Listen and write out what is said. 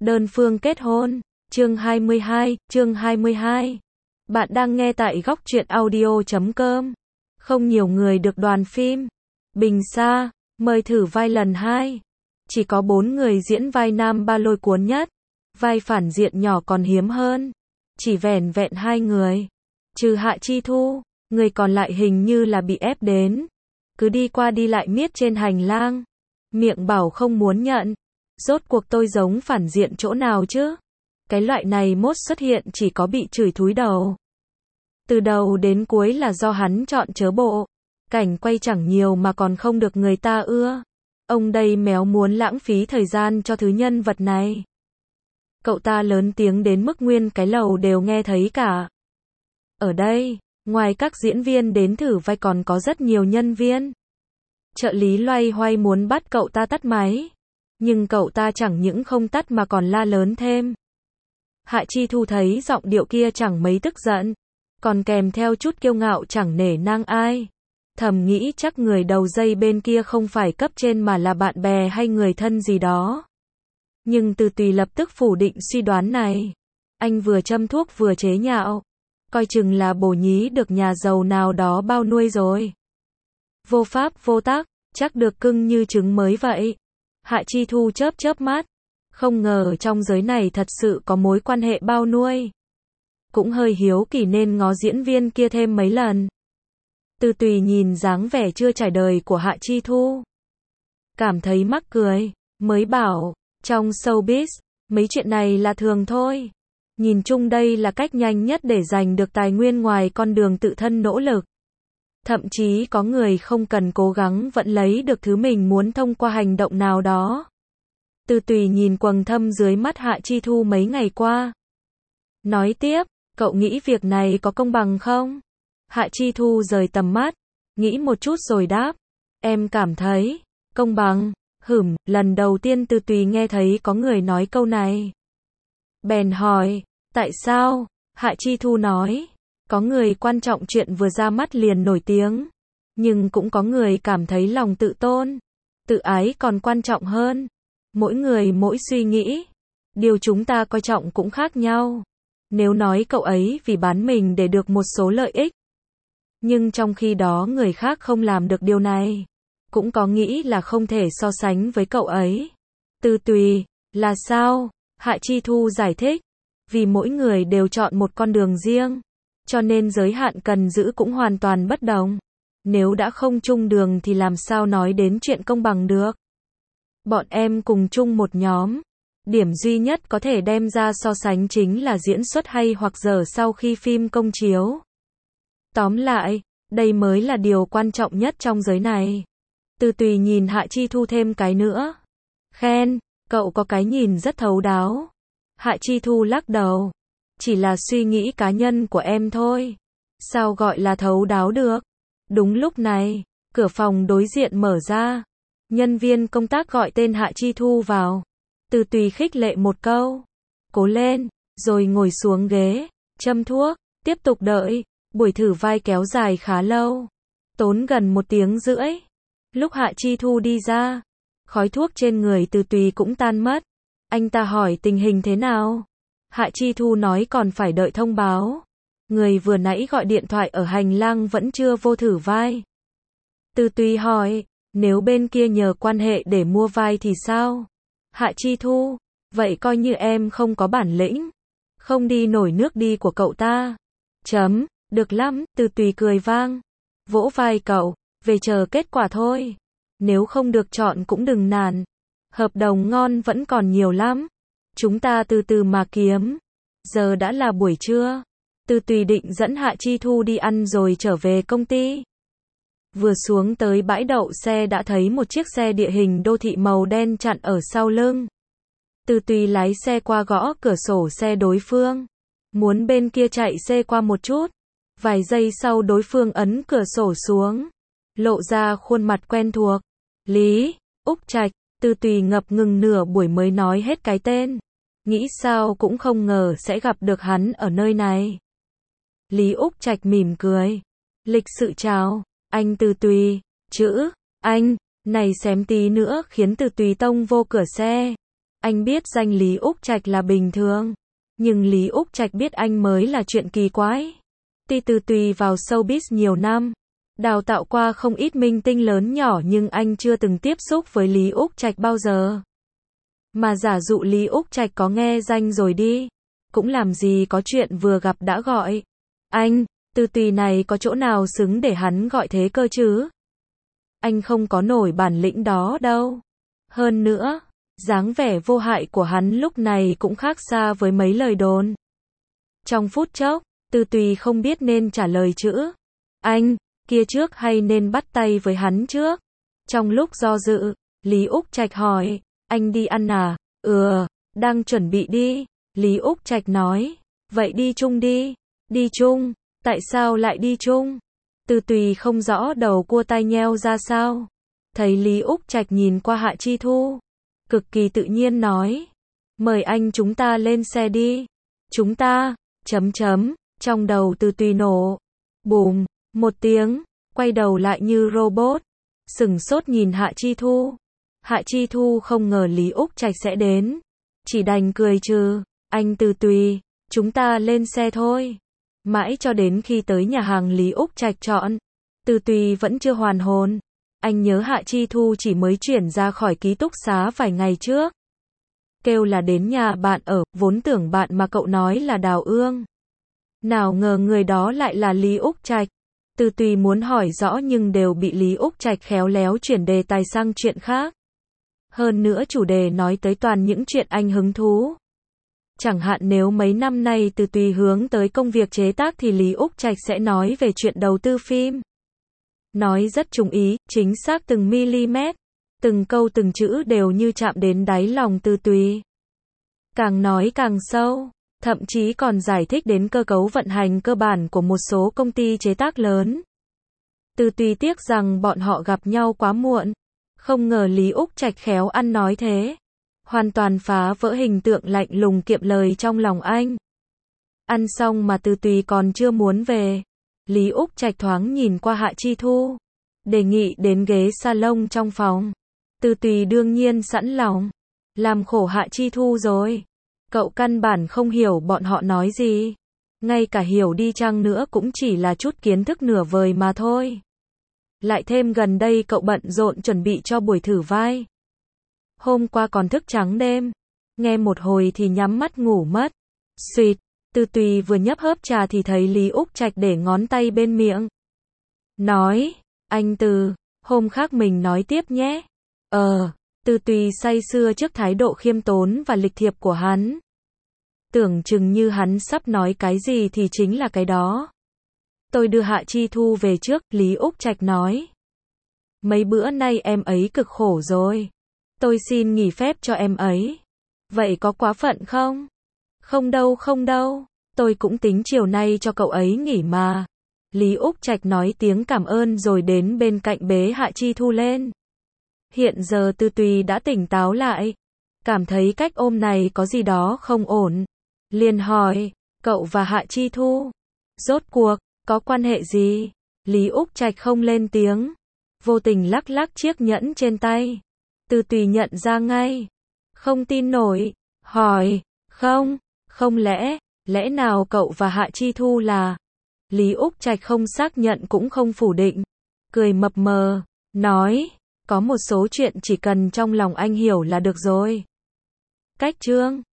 Đơn phương kết hôn. Chương 22. Bạn đang nghe tại góc truyện audio.com. Không nhiều người được đoàn phim Bình Sa mời thử vai lần 2. Chỉ có 4 người diễn vai nam ba lôi cuốn nhất. Vai phản diện nhỏ còn hiếm hơn. Chỉ vẻn vẹn 2 người. Trừ Hạ Chi Thu, người còn lại hình như là bị ép đến. Cứ đi qua đi lại miết trên hành lang. Miệng bảo không muốn nhận. Rốt cuộc tôi giống phản diện chỗ nào chứ? Cái loại này mốt xuất hiện chỉ có bị chửi thúi đầu. Từ đầu đến cuối là do hắn chọn chớ bộ. Cảnh quay chẳng nhiều mà còn không được người ta ưa. Ông đây méo muốn lãng phí thời gian cho thứ nhân vật này. Cậu ta lớn tiếng đến mức nguyên cái lầu đều nghe thấy cả. Ở đây, ngoài các diễn viên đến thử vai còn có rất nhiều nhân viên. Trợ lý loay hoay muốn bắt cậu ta tắt máy. Nhưng cậu ta chẳng những không tắt mà còn la lớn thêm. Hạ Chi Thu thấy giọng điệu kia chẳng mấy tức giận. Còn kèm theo chút kiêu ngạo chẳng nể nang ai. Thầm nghĩ chắc người đầu dây bên kia không phải cấp trên mà là bạn bè hay người thân gì đó. Nhưng Từ Tùy lập tức phủ định suy đoán này. Anh vừa châm thuốc vừa chế nhạo. Coi chừng là bổ nhí được nhà giàu nào đó bao nuôi rồi. Vô pháp vô tác, chắc được cưng như trứng mới vậy. Hạ Chi Thu chớp chớp mắt. Không ngờ ở trong giới này thật sự có mối quan hệ bao nuôi. Cũng hơi hiếu kỳ nên ngó diễn viên kia thêm mấy lần. Từ Tùy nhìn dáng vẻ chưa trải đời của Hạ Chi Thu. Cảm thấy mắc cười, mới bảo, trong showbiz, mấy chuyện này là thường thôi. Nhìn chung đây là cách nhanh nhất để giành được tài nguyên ngoài con đường tự thân nỗ lực. Thậm chí có người không cần cố gắng vẫn lấy được thứ mình muốn thông qua hành động nào đó. Từ Tùy nhìn quầng thâm dưới mắt Hạ Chi Thu mấy ngày qua. Nói tiếp, cậu nghĩ việc này có công bằng không? Hạ Chi Thu rời tầm mắt, nghĩ một chút rồi đáp. Em cảm thấy, công bằng, lần đầu tiên Từ Tùy nghe thấy có người nói câu này. Bèn hỏi, tại sao? Hạ Chi Thu nói, có người quan trọng chuyện vừa ra mắt liền nổi tiếng. Nhưng cũng có người cảm thấy lòng tự tôn, tự ái còn quan trọng hơn. Mỗi người mỗi suy nghĩ. Điều chúng ta coi trọng cũng khác nhau. Nếu nói cậu ấy vì bán mình để được một số lợi ích. Nhưng trong khi đó người khác không làm được điều này. Cũng có nghĩ là không thể so sánh với cậu ấy. Từ Tùy, là sao? Hạ Chi Thu giải thích. Vì mỗi người đều chọn một con đường riêng. Cho nên giới hạn cần giữ cũng hoàn toàn bất đồng. Nếu đã không chung đường thì làm sao nói đến chuyện công bằng được. Bọn em cùng chung một nhóm. Điểm duy nhất có thể đem ra so sánh chính là diễn xuất hay hoặc dở sau khi phim công chiếu. Tóm lại, đây mới là điều quan trọng nhất trong giới này. Từ Tùy nhìn Hạ Chi Thu thêm cái nữa. Khen, cậu có cái nhìn rất thấu đáo. Hạ Chi Thu lắc đầu. Chỉ là suy nghĩ cá nhân của em thôi. Sao gọi là thấu đáo được? Đúng lúc này, cửa phòng đối diện mở ra. Nhân viên công tác gọi tên Hạ Chi Thu vào. Từ Tùy khích lệ một câu. Cố lên, rồi ngồi xuống ghế, châm thuốc, tiếp tục đợi. Buổi thử vai kéo dài khá lâu. Tốn gần 1 tiếng rưỡi. Lúc Hạ Chi Thu đi ra, khói thuốc trên người Từ Tùy cũng tan mất. Anh ta hỏi tình hình thế nào? Hạ Chi Thu nói còn phải đợi thông báo. Người vừa nãy gọi điện thoại ở hành lang vẫn chưa vô thử vai. Từ Tùy hỏi, nếu bên kia nhờ quan hệ để mua vai thì sao? Hạ Chi Thu, vậy coi như em không có bản lĩnh. Không đi nổi nước đi của cậu ta. Được lắm, Từ Tùy cười vang. Vỗ vai cậu, về chờ kết quả thôi. Nếu không được chọn cũng đừng nản. Hợp đồng ngon vẫn còn nhiều lắm. Chúng ta từ từ mà kiếm. Giờ đã là buổi trưa. Từ Tùy định dẫn Hạ Chi Thu đi ăn rồi trở về công ty. Vừa xuống tới bãi đậu xe đã thấy một chiếc xe địa hình đô thị màu đen chặn ở sau lưng. Từ Tùy lái xe qua gõ cửa sổ xe đối phương. Muốn bên kia chạy xe qua một chút. Vài giây sau đối phương ấn cửa sổ xuống. Lộ ra khuôn mặt quen thuộc. Lý Úc Trạch. Từ Tùy ngập ngừng nửa buổi mới nói hết cái tên. Nghĩ sao cũng không ngờ sẽ gặp được hắn ở nơi này. Lý Úc Trạch mỉm cười. Lịch sự chào, anh Từ Tùy. Chữ anh này xém tí nữa khiến Từ Tùy tông vô cửa xe. Anh biết danh Lý Úc Trạch là bình thường, nhưng Lý Úc Trạch biết anh mới là chuyện kỳ quái. Từ Tùy vào showbiz nhiều năm, đào tạo qua không ít minh tinh lớn nhỏ nhưng anh chưa từng tiếp xúc với Lý Úc Trạch bao giờ. Mà giả dụ Lý Úc Trạch có nghe danh rồi đi, cũng làm gì có chuyện vừa gặp đã gọi. Anh, Từ Tùy này có chỗ nào xứng để hắn gọi thế cơ chứ? Anh không có nổi bản lĩnh đó đâu. Hơn nữa, dáng vẻ vô hại của hắn lúc này cũng khác xa với mấy lời đồn. Trong phút chốc, Từ Tùy không biết nên trả lời chữ anh kia trước hay nên bắt tay với hắn trước. Trong lúc do dự, Lý Úc Trạch hỏi, anh đi ăn à? Đang chuẩn bị đi. Lý Úc Trạch nói, vậy đi chung đi. Đi chung? Tại sao lại đi chung? Từ Tùy không rõ đầu cua tai nheo ra sao. Thấy Lý Úc Trạch nhìn qua Hạ Chi Thu, cực kỳ tự nhiên nói, mời anh chúng ta lên xe đi. Chúng ta, trong đầu Từ Tùy nổ. Bùm, một tiếng, quay đầu lại như robot, sửng sốt nhìn Hạ Chi Thu. Hạ Chi Thu không ngờ Lý Úc Trạch sẽ đến, chỉ đành cười trừ, anh Từ Tùy, chúng ta lên xe thôi. Mãi cho đến khi tới nhà hàng Lý Úc Trạch chọn, Từ Tùy vẫn chưa hoàn hồn. Anh nhớ Hạ Chi Thu chỉ mới chuyển ra khỏi ký túc xá vài ngày trước. Kêu là đến nhà bạn ở, vốn tưởng bạn mà cậu nói là Đào Ương. Nào ngờ người đó lại là Lý Úc Trạch. Từ Tùy muốn hỏi rõ nhưng đều bị Lý Úc Trạch khéo léo chuyển đề tài sang chuyện khác. Hơn nữa chủ đề nói tới toàn những chuyện anh hứng thú. Chẳng hạn nếu mấy năm nay Từ Tùy hướng tới công việc chế tác thì Lý Úc Trạch sẽ nói về chuyện đầu tư phim. Nói rất trúng ý, chính xác từng mm, từng câu từng chữ đều như chạm đến đáy lòng Từ Tùy. Càng nói càng sâu, thậm chí còn giải thích đến cơ cấu vận hành cơ bản của một số công ty chế tác lớn. Từ Tùy tiếc rằng bọn họ gặp nhau quá muộn. Không ngờ Lý Úc Trạch khéo ăn nói thế. Hoàn toàn phá vỡ hình tượng lạnh lùng kiệm lời trong lòng anh. Ăn xong mà Từ Tùy còn chưa muốn về. Lý Úc Trạch thoáng nhìn qua Hạ Chi Thu, đề nghị đến ghế salon trong phòng. Từ Tùy đương nhiên sẵn lòng. Làm khổ Hạ Chi Thu rồi. Cậu căn bản không hiểu bọn họ nói gì. Ngay cả hiểu đi chăng nữa cũng chỉ là chút kiến thức nửa vời mà thôi. Lại thêm gần đây cậu bận rộn chuẩn bị cho buổi thử vai. Hôm qua còn thức trắng đêm. Nghe một hồi thì nhắm mắt ngủ mất. Xuyệt, Từ Tùy vừa nhấp hớp trà thì thấy Lý Úc Trạch để ngón tay bên miệng. Nói, anh Từ, hôm khác mình nói tiếp nhé. Từ Tùy say sưa trước thái độ khiêm tốn và lịch thiệp của hắn. Tưởng chừng như hắn sắp nói cái gì thì chính là cái đó. Tôi đưa Hạ Chi Thu về trước, Lý Úc Trạch nói. Mấy bữa nay em ấy cực khổ rồi. Tôi xin nghỉ phép cho em ấy. Vậy có quá phận không? Không đâu. Tôi cũng tính chiều nay cho cậu ấy nghỉ mà. Lý Úc Trạch nói tiếng cảm ơn rồi đến bên cạnh bế Hạ Chi Thu lên. Hiện giờ Từ Tùy đã tỉnh táo lại. Cảm thấy cách ôm này có gì đó không ổn. Liền hỏi, cậu và Hạ Chi Thu, rốt cuộc, có quan hệ gì? Lý Úc Trạch không lên tiếng. Vô tình lắc lắc chiếc nhẫn trên tay. Từ Tùy nhận ra ngay. Không tin nổi. Hỏi, không lẽ nào cậu và Hạ Chi Thu là? Lý Úc Trạch không xác nhận cũng không phủ định. Cười mập mờ, nói, có một số chuyện chỉ cần trong lòng anh hiểu là được rồi. Cách chương